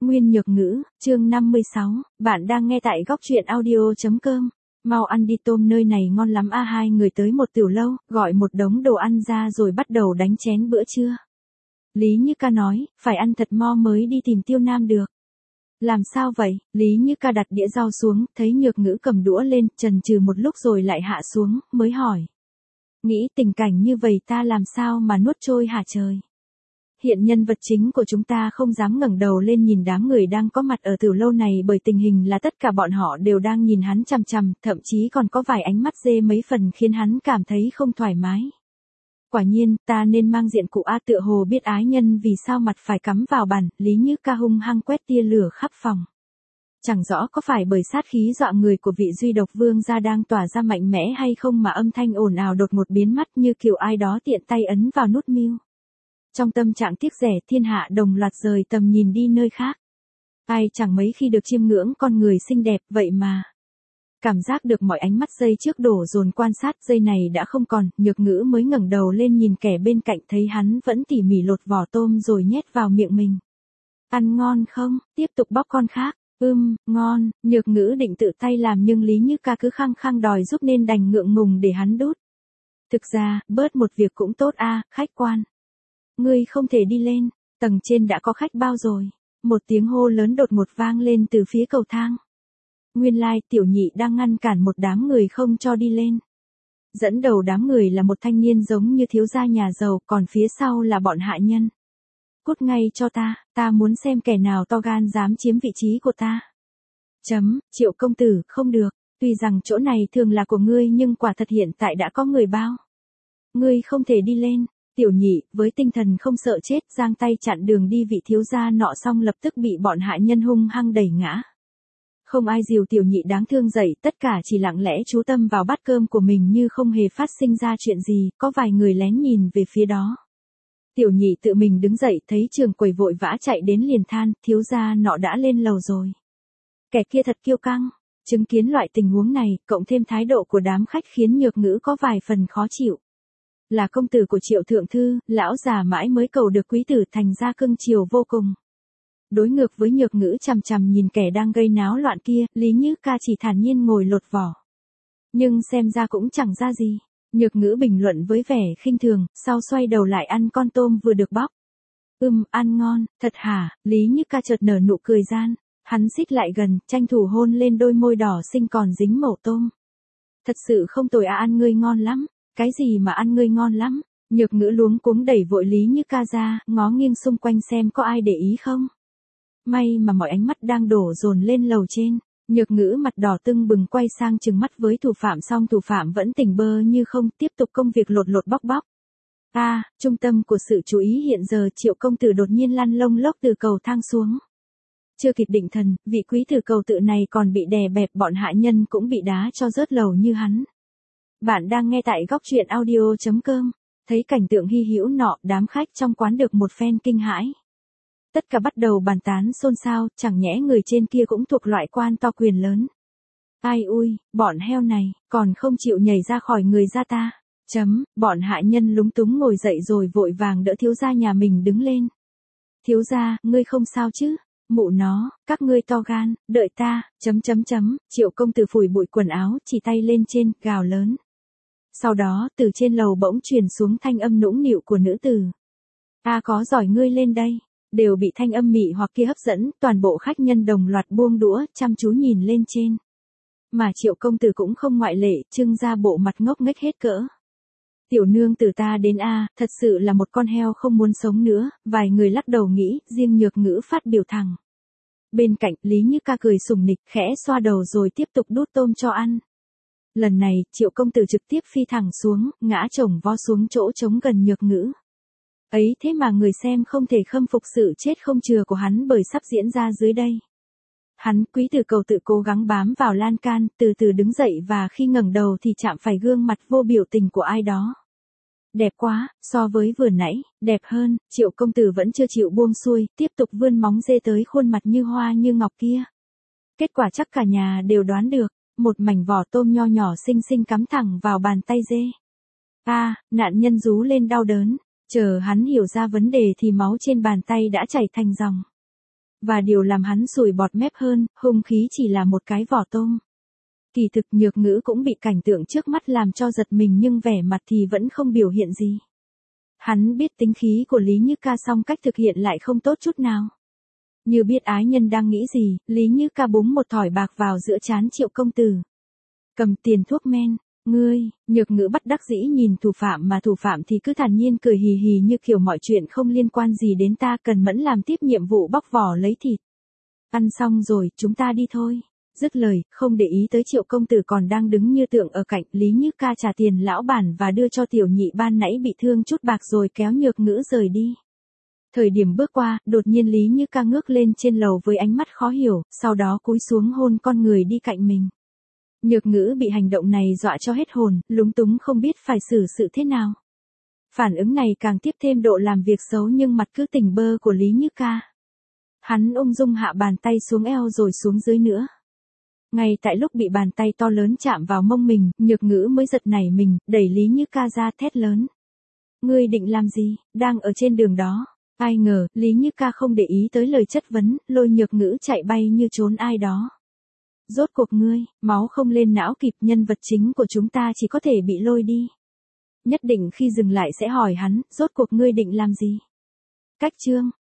Nguyên Nhược Ngữ, chương 56, bạn đang nghe tại góc truyện audio.com. Mau ăn đi, tôm nơi này ngon lắm a. Hai người tới một tiểu lâu, gọi một đống đồ ăn ra rồi bắt đầu đánh chén bữa trưa. Lý Như Ca nói, phải ăn thật mo mới đi tìm Tiêu Nam được. Làm sao vậy? Lý Như Ca đặt đĩa rau xuống, thấy Nhược Ngữ cầm đũa lên, chần chừ một lúc rồi lại hạ xuống, mới hỏi. Nghĩ tình cảnh như vậy ta làm sao mà nuốt trôi hả trời? Hiện nhân vật chính của chúng ta không dám ngẩng đầu lên nhìn đám người đang có mặt ở tiểu lâu này, bởi tình hình là tất cả bọn họ đều đang nhìn hắn chằm chằm, thậm chí còn có vài ánh mắt dê mấy phần khiến hắn cảm thấy không thoải mái. Quả nhiên, ta nên mang diện cụ A. Tựa hồ biết ái nhân vì sao mặt phải cắm vào bàn, Lý Như Ca hung hăng quét tia lửa khắp phòng. Chẳng rõ có phải bởi sát khí dọa người của vị duy độc vương gia đang tỏa ra mạnh mẽ hay không mà âm thanh ồn ào đột ngột biến mất như kiểu ai đó tiện tay ấn vào nút mute. Trong tâm trạng tiếc rẻ, thiên hạ đồng loạt rời tầm nhìn đi nơi khác. Ai chẳng mấy khi được chiêm ngưỡng con người xinh đẹp vậy mà. Cảm giác được mọi ánh mắt giây trước đổ dồn quan sát, giây này đã không còn, Nhược Ngữ mới ngẩng đầu lên nhìn kẻ bên cạnh, thấy hắn vẫn tỉ mỉ lột vỏ tôm rồi nhét vào miệng mình. Ăn ngon không? Tiếp tục bóc con khác. Ngon. Nhược Ngữ định tự tay làm nhưng Lý Như Ca cứ khăng khăng đòi giúp nên đành ngượng ngùng để hắn đút. Thực ra, bớt một việc cũng tốt a, khách quan. Ngươi không thể đi lên, tầng trên đã có khách bao rồi. Một tiếng hô lớn đột ngột vang lên từ phía cầu thang. Nguyên lai Tiểu Nhị đang ngăn cản một đám người không cho đi lên. Dẫn đầu đám người là một thanh niên giống như thiếu gia nhà giàu, còn phía sau là bọn hạ nhân. Cút ngay cho ta muốn xem kẻ nào to gan dám chiếm vị trí của ta. Triệu công tử, không được, tuy rằng chỗ này thường là của ngươi nhưng quả thật hiện tại đã có người bao. Ngươi không thể đi lên. Tiểu Nhị, với tinh thần không sợ chết, giang tay chặn đường đi vị thiếu gia nọ, xong lập tức bị bọn hạ nhân hung hăng đẩy ngã. Không ai dìu Tiểu Nhị đáng thương dậy, tất cả chỉ lặng lẽ chú tâm vào bát cơm của mình như không hề phát sinh ra chuyện gì, có vài người lén nhìn về phía đó. Tiểu Nhị tự mình đứng dậy, thấy trường quầy vội vã chạy đến liền than, thiếu gia nọ đã lên lầu rồi. Kẻ kia thật kiêu căng. Chứng kiến loại tình huống này, cộng thêm thái độ của đám khách khiến Nhược Ngữ có vài phần khó chịu. Là công tử của Triệu thượng thư, lão già mãi mới cầu được quý tử, thành ra cưng chiều vô cùng. Đối ngược với Nhược Ngữ chằm chằm nhìn kẻ đang gây náo loạn kia, Lý Như Ca chỉ thản nhiên ngồi lột vỏ. Nhưng xem ra cũng chẳng ra gì. Nhược Ngữ bình luận với vẻ khinh thường, sau xoay đầu lại ăn con tôm vừa được bóc. Ăn ngon, thật hả? Lý Như Ca chợt nở nụ cười gian. Hắn xích lại gần, tranh thủ hôn lên đôi môi đỏ xinh còn dính mẩu tôm. Thật sự không tồi à, ăn ngươi ngon lắm. Cái gì mà ăn ngươi ngon lắm? Nhược Ngữ luống cuống đẩy vội Lý Như Ca ra, ngó nghiêng xung quanh xem có ai để ý không. May mà mọi ánh mắt đang đổ dồn lên lầu trên. Nhược Ngữ mặt đỏ tưng bừng quay sang trừng mắt với thủ phạm, xong thủ phạm vẫn tỉnh bơ như không, tiếp tục công việc lột bóc. Trung tâm của sự chú ý hiện giờ, Triệu công tử đột nhiên lăn lông lốc từ cầu thang xuống. Chưa kịp định thần, vị quý tử cầu tự này còn bị đè bẹp, bọn hạ nhân cũng bị đá cho rớt lầu như hắn. Bạn đang nghe tại góc truyện audio.com. Thấy cảnh tượng hy hữu nọ, đám khách trong quán được một phen kinh hãi. Tất cả bắt đầu bàn tán xôn xao, chẳng nhẽ người trên kia cũng thuộc loại quan to quyền lớn. Ai ui, bọn heo này, còn không chịu nhảy ra khỏi người gia ta. Bọn hạ nhân lúng túng ngồi dậy rồi vội vàng đỡ thiếu gia nhà mình đứng lên. Thiếu gia, ngươi không sao chứ? Mụ nó, các ngươi to gan, đợi ta. Triệu công tử phủi bụi quần áo, chỉ tay lên trên, gào lớn. Sau đó, từ trên lầu bỗng truyền xuống thanh âm nũng nịu của nữ tử. Có giỏi ngươi lên đây. Đều bị thanh âm mị hoặc kia hấp dẫn, toàn bộ khách nhân đồng loạt buông đũa, chăm chú nhìn lên trên. Mà Triệu công tử cũng không ngoại lệ, trưng ra bộ mặt ngốc nghếch hết cỡ. Tiểu nương tử ta đến thật sự là một con heo không muốn sống nữa, vài người lắc đầu nghĩ, riêng Nhược Ngữ phát biểu thẳng. Bên cạnh, Lý Như Ca cười sủng nịch, khẽ xoa đầu rồi tiếp tục đút tôm cho ăn. Lần này, Triệu công tử trực tiếp phi thẳng xuống, ngã chồng vo xuống chỗ trống gần Nhược Ngữ. Ấy thế mà người xem không thể khâm phục sự chết không chừa của hắn bởi sắp diễn ra dưới đây. Hắn, quý tử cầu tự cố gắng bám vào lan can, từ từ đứng dậy và khi ngẩng đầu thì chạm phải gương mặt vô biểu tình của ai đó. Đẹp quá, so với vừa nãy, đẹp hơn. Triệu công tử vẫn chưa chịu buông xuôi, tiếp tục vươn móng dê tới khuôn mặt như hoa như ngọc kia. Kết quả chắc cả nhà đều đoán được, một mảnh vỏ tôm nho nhỏ xinh xinh cắm thẳng vào bàn tay dê. Nạn nhân rú lên đau đớn. Chờ hắn hiểu ra vấn đề thì máu trên bàn tay đã chảy thành dòng. Và điều làm hắn sùi bọt mép hơn, hung khí chỉ là một cái vỏ tôm. Kỳ thực Nhược Ngữ cũng bị cảnh tượng trước mắt làm cho giật mình nhưng vẻ mặt thì vẫn không biểu hiện gì. Hắn biết tính khí của Lý Như Ca song cách thực hiện lại không tốt chút nào. Như biết ái nhân đang nghĩ gì, Lý Như Ca búng một thỏi bạc vào giữa trán Triệu công tử. Cầm tiền thuốc men, ngươi, Nhược Ngữ bất đắc dĩ nhìn thủ phạm mà thủ phạm thì cứ thản nhiên cười hì hì như kiểu mọi chuyện không liên quan gì đến ta, cần mẫn làm tiếp nhiệm vụ bóc vỏ lấy thịt. Ăn xong rồi, chúng ta đi thôi. Dứt lời, không để ý tới Triệu công tử còn đang đứng như tượng ở cạnh, Lý Như Ca trả tiền lão bản và đưa cho tiểu nhị ban nãy bị thương chút bạc rồi kéo Nhược Ngữ rời đi. Thời điểm bước qua, đột nhiên Lý Như Ca ngước lên trên lầu với ánh mắt khó hiểu, sau đó cúi xuống hôn con người đi cạnh mình. Nhược Ngữ bị hành động này dọa cho hết hồn, lúng túng không biết phải xử sự thế nào. Phản ứng này càng tiếp thêm độ làm việc xấu nhưng mặt cứ tỉnh bơ của Lý Như Ca. Hắn ung dung hạ bàn tay xuống eo rồi xuống dưới nữa. Ngay tại lúc bị bàn tay to lớn chạm vào mông mình, Nhược Ngữ mới giật nảy mình, đẩy Lý Như Ca ra thét lớn. Ngươi định làm gì, đang ở trên đường đó. Ai ngờ, Lý Như Ca không để ý tới lời chất vấn, lôi Nhược Ngữ chạy bay như trốn ai đó. Rốt cuộc ngươi, máu không lên não kịp, nhân vật chính của chúng ta chỉ có thể bị lôi đi. Nhất định khi dừng lại sẽ hỏi hắn, rốt cuộc ngươi định làm gì? Cách chương